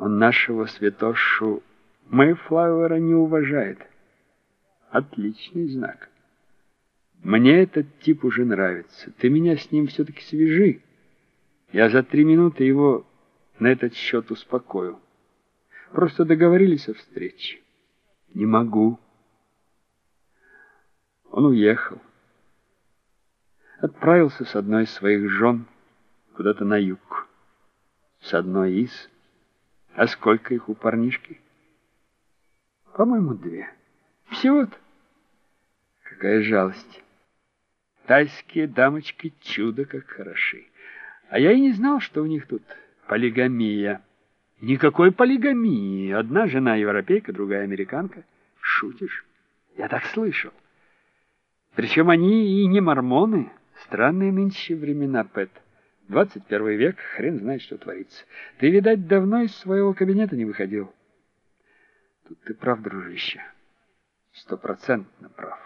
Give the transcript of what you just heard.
Он нашего святошу Мэйфлауэра не уважает. Отличный знак. Мне этот тип уже нравится. Ты меня с ним все-таки свяжи. Я за 3 минуты его на этот счет успокою. Просто договорились о встрече. Не могу. Он уехал. Отправился с одной из своих жен куда-то на юг. С одной из. А сколько их у парнишки? По-моему, 2. Всего-то. Какая жалость. Тайские дамочки чудо как хороши. А я и не знал, что у них тут полигамия. Никакой полигамии. Одна жена европейка, другая американка. Шутишь? Я так слышал. Причем они и не мормоны. Странные нынче времена, Пэт. 21 век, хрен знает, что творится. Ты, видать, давно из своего кабинета не выходил. Тут ты прав, дружище. 100% прав.